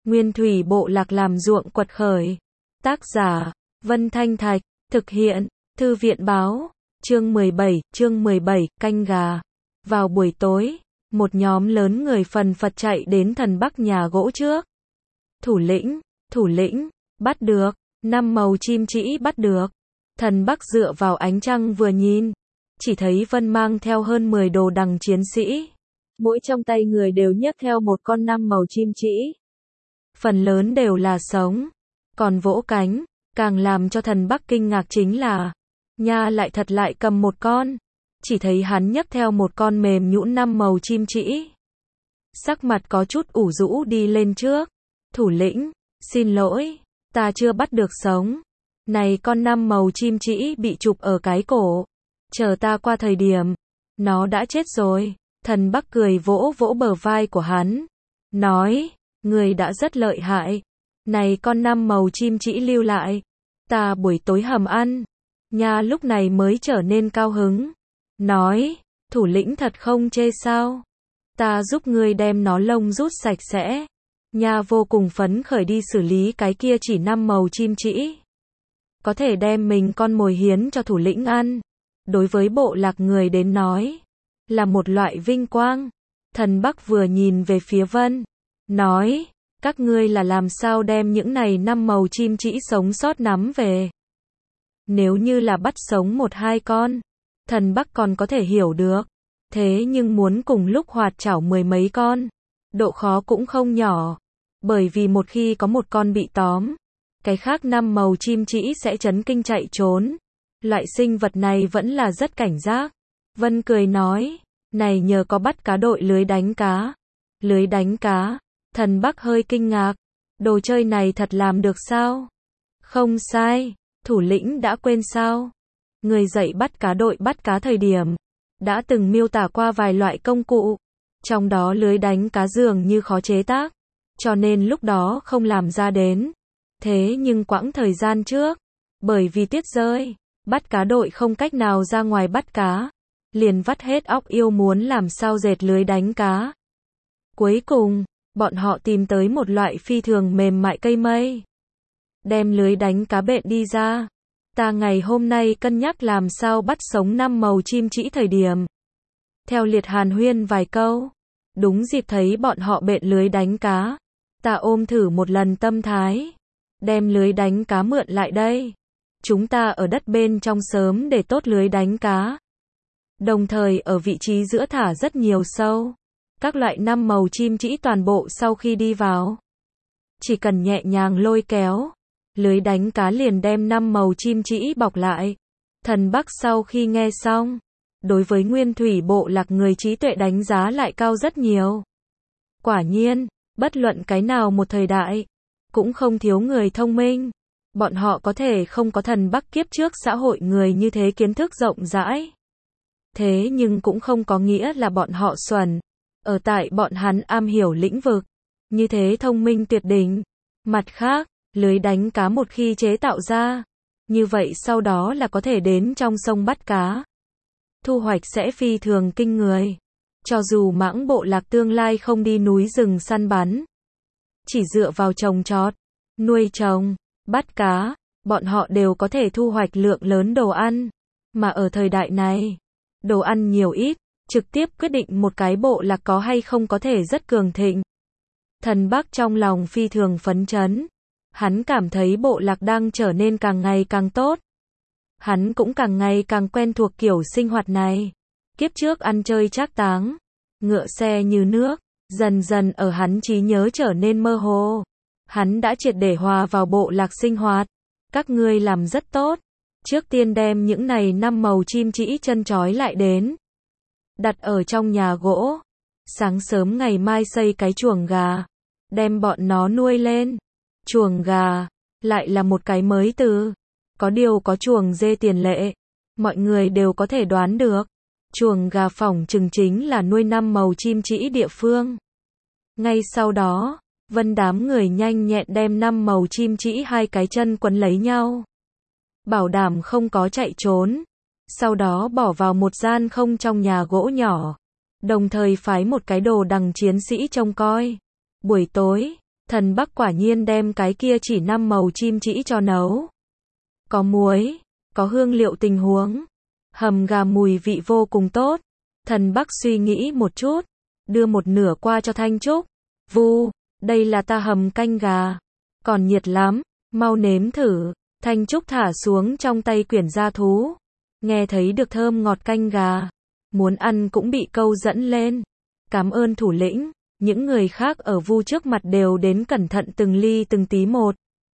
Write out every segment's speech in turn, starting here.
Nguyên thủy bộ lạc làm ruộng quật khởi. Tác giả, Vân Thanh Thạch, thực hiện, Thư viện Báo, chương 17, canh gà. Vào buổi tối, một nhóm lớn người phần phật chạy đến thần Bắc nhà gỗ trước. Thủ lĩnh, bắt được, 5 màu chim trĩ bắt được. Thần Bắc dựa vào ánh trăng vừa nhìn, chỉ thấy Vân mang theo hơn 10 đồ đằng chiến sĩ. Mỗi trong tay người đều nhấc theo một con 5 màu chim trĩ. Phần lớn đều là sống, còn vỗ cánh, càng làm cho thần Bắc kinh ngạc chính là, Nha lại thật lại cầm một con, chỉ thấy hắn nhấc theo một con mềm nhũn 5 màu chim trĩ. Sắc mặt có chút ủ rũ đi lên trước, thủ lĩnh, xin lỗi, ta chưa bắt được sống. Này con 5 màu chim trĩ bị chụp ở cái cổ, chờ ta qua thời điểm, nó đã chết rồi. Thần Bắc cười vỗ vỗ bờ vai của hắn, nói, người đã rất lợi hại, này con 5 màu chim trĩ lưu lại, ta buổi tối hầm ăn. Nha lúc này mới trở nên cao hứng, nói, thủ lĩnh thật không chê sao, ta giúp ngươi đem nó lông rút sạch sẽ. Nha vô cùng phấn khởi đi xử lý cái kia chỉ 5 màu chim trĩ. Có thể đem mình con mồi hiến cho thủ lĩnh ăn, đối với bộ lạc người đến nói, là một loại vinh quang. Thần Bắc vừa nhìn về phía Vân, nói, các ngươi là làm sao đem những này 5 màu chim trĩ sống sót nắm về. Nếu như là bắt sống 1-2 con, thần Bắc còn có thể hiểu được. Thế nhưng muốn cùng lúc hoạt chảo 10 mấy con, độ khó cũng không nhỏ. Bởi vì một khi có một con bị tóm, cái khác 5 màu chim trĩ sẽ chấn kinh chạy trốn. Loại sinh vật này vẫn là rất cảnh giác. Vân cười nói, này nhờ có bắt cá đội lưới đánh cá. Lưới đánh cá, thần Bắc hơi kinh ngạc, đồ chơi này thật làm được sao? Không sai, thủ lĩnh đã quên sao? Người dạy bắt cá đội bắt cá thời điểm, đã từng miêu tả qua vài loại công cụ, trong đó lưới đánh cá dường như khó chế tác, cho nên lúc đó không làm ra đến. Thế nhưng quãng thời gian trước, bởi vì tuyết rơi, bắt cá đội không cách nào ra ngoài bắt cá, liền vắt hết óc yêu muốn làm sao dệt lưới đánh cá. Cuối cùng, bọn họ tìm tới một loại phi thường mềm mại cây mây, đem lưới đánh cá bện đi ra. Ta ngày hôm nay cân nhắc làm sao bắt sống 5 màu chim trĩ thời điểm. Theo liệt hàn huyên vài câu, đúng dịp thấy bọn họ bện lưới đánh cá. Ta ôm thử một lần tâm thái, đem lưới đánh cá mượn lại đây. Chúng ta ở đất bên trong sớm để tốt lưới đánh cá. Đồng thời ở vị trí giữa thả rất nhiều sâu. Các loại 5 màu chim trĩ toàn bộ sau khi đi vào, chỉ cần nhẹ nhàng lôi kéo, lưới đánh cá liền đem 5 màu chim trĩ bọc lại. Thần Bắc sau khi nghe xong, đối với nguyên thủy bộ lạc người trí tuệ đánh giá lại cao rất nhiều. Quả nhiên, bất luận cái nào một thời đại, cũng không thiếu người thông minh. Bọn họ có thể không có thần Bắc kiếp trước xã hội người như thế kiến thức rộng rãi. Thế nhưng cũng không có nghĩa là bọn họ xuẩn. Ở tại bọn hắn am hiểu lĩnh vực, như thế thông minh tuyệt đỉnh. Mặt khác, lưới đánh cá một khi chế tạo ra, như vậy sau đó là có thể đến trong sông bắt cá. Thu hoạch sẽ phi thường kinh người. Cho dù mãng bộ lạc tương lai không đi núi rừng săn bắn, chỉ dựa vào trồng trọt, nuôi trồng, bắt cá, bọn họ đều có thể thu hoạch lượng lớn đồ ăn. Mà ở thời đại này, đồ ăn nhiều ít, trực tiếp quyết định một cái bộ lạc có hay không có thể rất cường thịnh. Thần Bắc trong lòng phi thường phấn chấn. Hắn cảm thấy bộ lạc đang trở nên càng ngày càng tốt. Hắn cũng càng ngày càng quen thuộc kiểu sinh hoạt này. Kiếp trước ăn chơi trác táng, ngựa xe như nước, dần dần ở hắn trí nhớ trở nên mơ hồ. Hắn đã triệt để hòa vào bộ lạc sinh hoạt. Các ngươi làm rất tốt. Trước tiên đem những này 5 màu chim trĩ chân trói lại đến, đặt ở trong nhà gỗ. Sáng sớm ngày mai xây cái chuồng gà, đem bọn nó nuôi lên. Chuồng gà, lại là một cái mới từ. Có điều có chuồng dê tiền lệ, mọi người đều có thể đoán được. Chuồng gà phỏng chừng chính là nuôi 5 màu chim trĩ địa phương. Ngay sau đó, Vân đám người nhanh nhẹn đem 5 màu chim trĩ 2 cái chân quấn lấy nhau, bảo đảm không có chạy trốn. Sau đó bỏ vào một gian không trong nhà gỗ nhỏ, đồng thời phái một cái đồ đằng chiến sĩ trông coi. Buổi tối, Thần Bắc quả nhiên đem cái kia chỉ 5 màu chim chỉ cho nấu. Có muối, có hương liệu tình huống. Hầm gà mùi vị vô cùng tốt. Thần Bắc suy nghĩ một chút, đưa một nửa qua cho Thanh Trúc. Vu, đây là ta hầm canh gà. Còn nhiệt lắm, mau nếm thử. Thanh Trúc thả xuống trong tay quyển gia thú. Nghe thấy được thơm ngọt canh gà. Muốn ăn cũng bị câu dẫn lên. Cảm ơn thủ lĩnh. Những người khác ở Vu trước mặt đều đến cẩn thận từng ly từng tí một.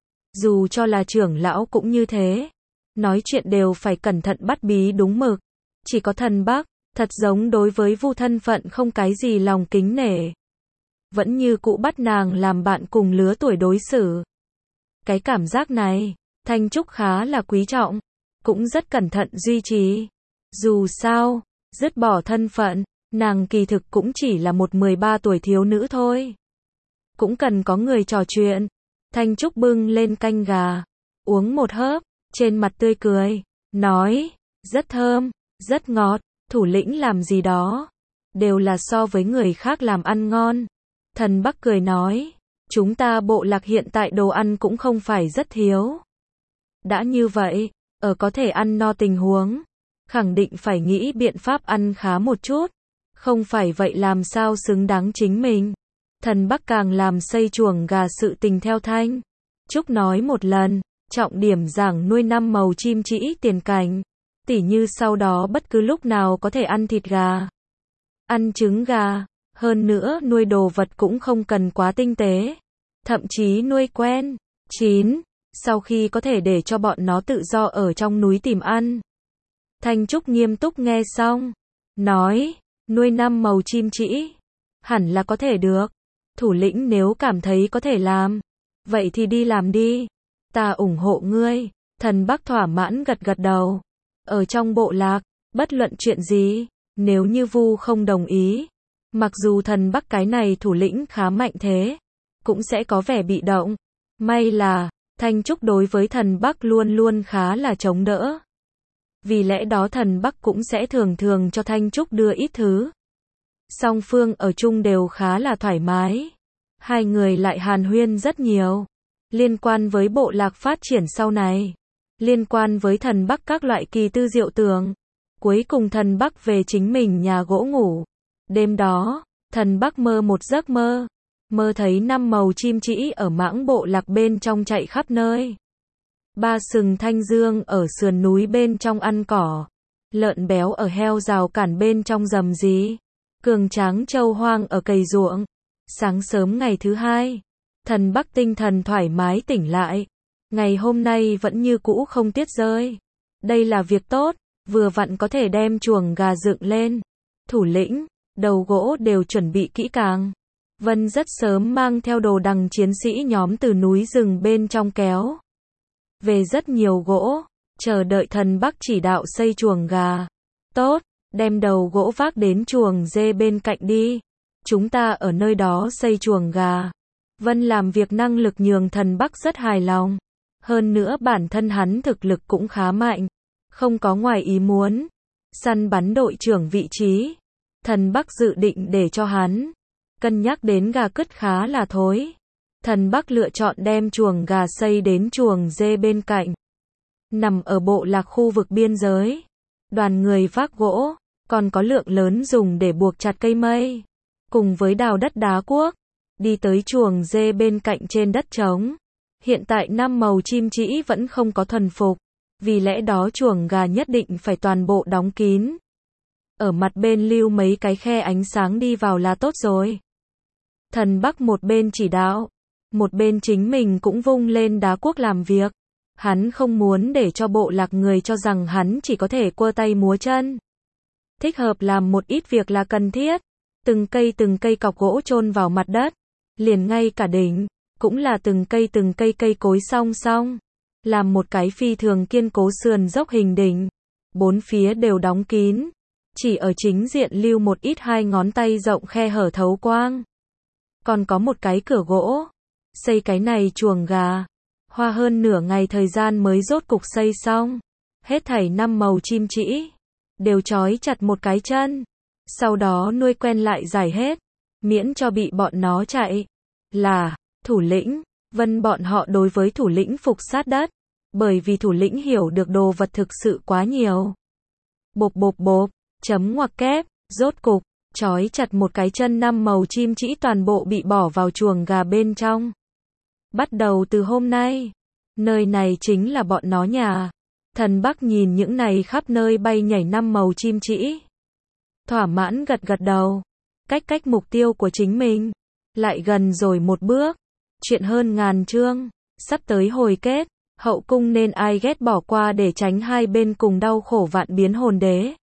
Dù cho là trưởng lão cũng như thế. Nói chuyện đều phải cẩn thận bắt bí đúng mực. Chỉ có Thần Bắc, thật giống đối với Vu thân phận không cái gì lòng kính nể. Vẫn như cũ bắt nàng làm bạn cùng lứa tuổi đối xử. Cái cảm giác này, Thanh Trúc khá là quý trọng. Cũng rất cẩn thận duy trì. Dù sao, dứt bỏ thân phận, nàng kỳ thực cũng chỉ là một 13 tuổi thiếu nữ thôi. Cũng cần có người trò chuyện. Thanh Trúc bưng lên canh gà. Uống một hớp, trên mặt tươi cười. Nói, rất thơm, rất ngọt. Thủ lĩnh làm gì đó. Đều là so với người khác làm ăn ngon. Thần Bắc cười nói. Chúng ta bộ lạc hiện tại đồ ăn cũng không phải rất thiếu. Đã như vậy, ở có thể ăn no tình huống. Khẳng định phải nghĩ biện pháp ăn khá một chút. Không phải vậy làm sao xứng đáng chính mình. Thần Bắc càng làm xây chuồng gà sự tình theo Thanh Trúc nói một lần, trọng điểm giảng nuôi 5 màu chim chỉ tiền cảnh. Tỉ như sau đó bất cứ lúc nào có thể ăn thịt gà, ăn trứng gà, hơn nữa nuôi đồ vật cũng không cần quá tinh tế. Thậm chí nuôi quen, chín, sau khi có thể để cho bọn nó tự do ở trong núi tìm ăn. Thanh Trúc nghiêm túc nghe xong, nói, nuôi 5 màu chim chỉ, hẳn là có thể được. Thủ lĩnh nếu cảm thấy có thể làm, vậy thì đi làm đi. Ta ủng hộ ngươi. Thần Bắc thỏa mãn gật gật đầu. Ở trong bộ lạc, bất luận chuyện gì, nếu như Vu không đồng ý, mặc dù Thần Bắc cái này thủ lĩnh khá mạnh thế, cũng sẽ có vẻ bị động. May là, Thanh Trúc đối với Thần Bắc luôn luôn khá là chống đỡ. Vì lẽ đó Thần Bắc cũng sẽ thường thường cho Thanh Trúc đưa ít thứ. Song phương ở chung đều khá là thoải mái. Hai người lại hàn huyên rất nhiều. Liên quan với bộ lạc phát triển sau này. Liên quan với Thần Bắc các loại kỳ tư diệu tưởng. Cuối cùng Thần Bắc về chính mình nhà gỗ ngủ. Đêm đó, Thần Bắc mơ một giấc mơ. Mơ thấy 5 màu chim chỉ ở mãng bộ lạc bên trong chạy khắp nơi. 3 sừng thanh dương ở sườn núi bên trong ăn cỏ. Lợn béo ở heo rào cản bên trong rầm rì. Cường tráng trâu hoang ở cày ruộng. Sáng sớm ngày thứ hai, Thần Bắc tinh thần thoải mái tỉnh lại. Ngày hôm nay vẫn như cũ không tiết rơi. Đây là việc tốt, vừa vặn có thể đem chuồng gà dựng lên. Thủ lĩnh, đầu gỗ đều chuẩn bị kỹ càng. Vân rất sớm mang theo đồ đằng chiến sĩ nhóm từ núi rừng bên trong kéo về rất nhiều gỗ, chờ đợi Thần Bắc chỉ đạo xây chuồng gà. Tốt, đem đầu gỗ vác đến chuồng dê bên cạnh đi. Chúng ta ở nơi đó xây chuồng gà. Vân làm việc năng lực nhường Thần Bắc rất hài lòng. Hơn nữa bản thân hắn thực lực cũng khá mạnh. Không có ngoài ý muốn. Săn bắn đội trưởng vị trí. Thần Bắc dự định để cho hắn. Cân nhắc đến gà cứt khá là thối. Thần Bắc lựa chọn đem chuồng gà xây đến chuồng dê bên cạnh. Nằm ở bộ lạc khu vực biên giới. Đoàn người vác gỗ. Còn có lượng lớn dùng để buộc chặt cây mây. Cùng với đào đất đá cuốc. Đi tới chuồng dê bên cạnh trên đất trống. Hiện tại 5 màu chim chỉ vẫn không có thuần phục. Vì lẽ đó chuồng gà nhất định phải toàn bộ đóng kín. Ở mặt bên lưu mấy cái khe ánh sáng đi vào là tốt rồi. Thần Bắc một bên chỉ đạo. Một bên chính mình cũng vung lên đá cuốc làm việc. Hắn không muốn để cho bộ lạc người cho rằng hắn chỉ có thể quơ tay múa chân. Thích hợp làm một ít việc là cần thiết. Từng cây cọc gỗ chôn vào mặt đất. Liền ngay cả đỉnh, cũng là từng cây cây cối song song. Làm một cái phi thường kiên cố sườn dốc hình đỉnh. Bốn phía đều đóng kín. Chỉ ở chính diện lưu một ít 2 ngón tay rộng khe hở thấu quang. Còn có một cái cửa gỗ. Xây cái này chuồng gà. Hoa hơn nửa ngày thời gian mới rốt cục xây xong. Hết thảy 5 màu chim chỉ. Đều trói chặt một cái chân. Sau đó nuôi quen lại giải hết. Miễn cho bị bọn nó chạy. Là, Thủ lĩnh, Vân bọn họ đối với thủ lĩnh phục sát đất, bởi vì thủ lĩnh hiểu được đồ vật thực sự quá nhiều. Bộp bộp bộp, chấm ngoặc kép, rốt cục, trói chặt một cái chân 5 màu chim chỉ toàn bộ bị bỏ vào chuồng gà bên trong. Bắt đầu từ hôm nay, nơi này chính là bọn nó nhà. Thần Bắc nhìn những này khắp nơi bay nhảy 5 màu chim chỉ. Thỏa mãn gật gật đầu. Cách mục tiêu của chính mình lại gần rồi một bước. Chuyện hơn ngàn chương, sắp tới hồi kết, hậu cung nên ai ghét bỏ qua để tránh hai bên cùng đau khổ vạn biến hồn đế.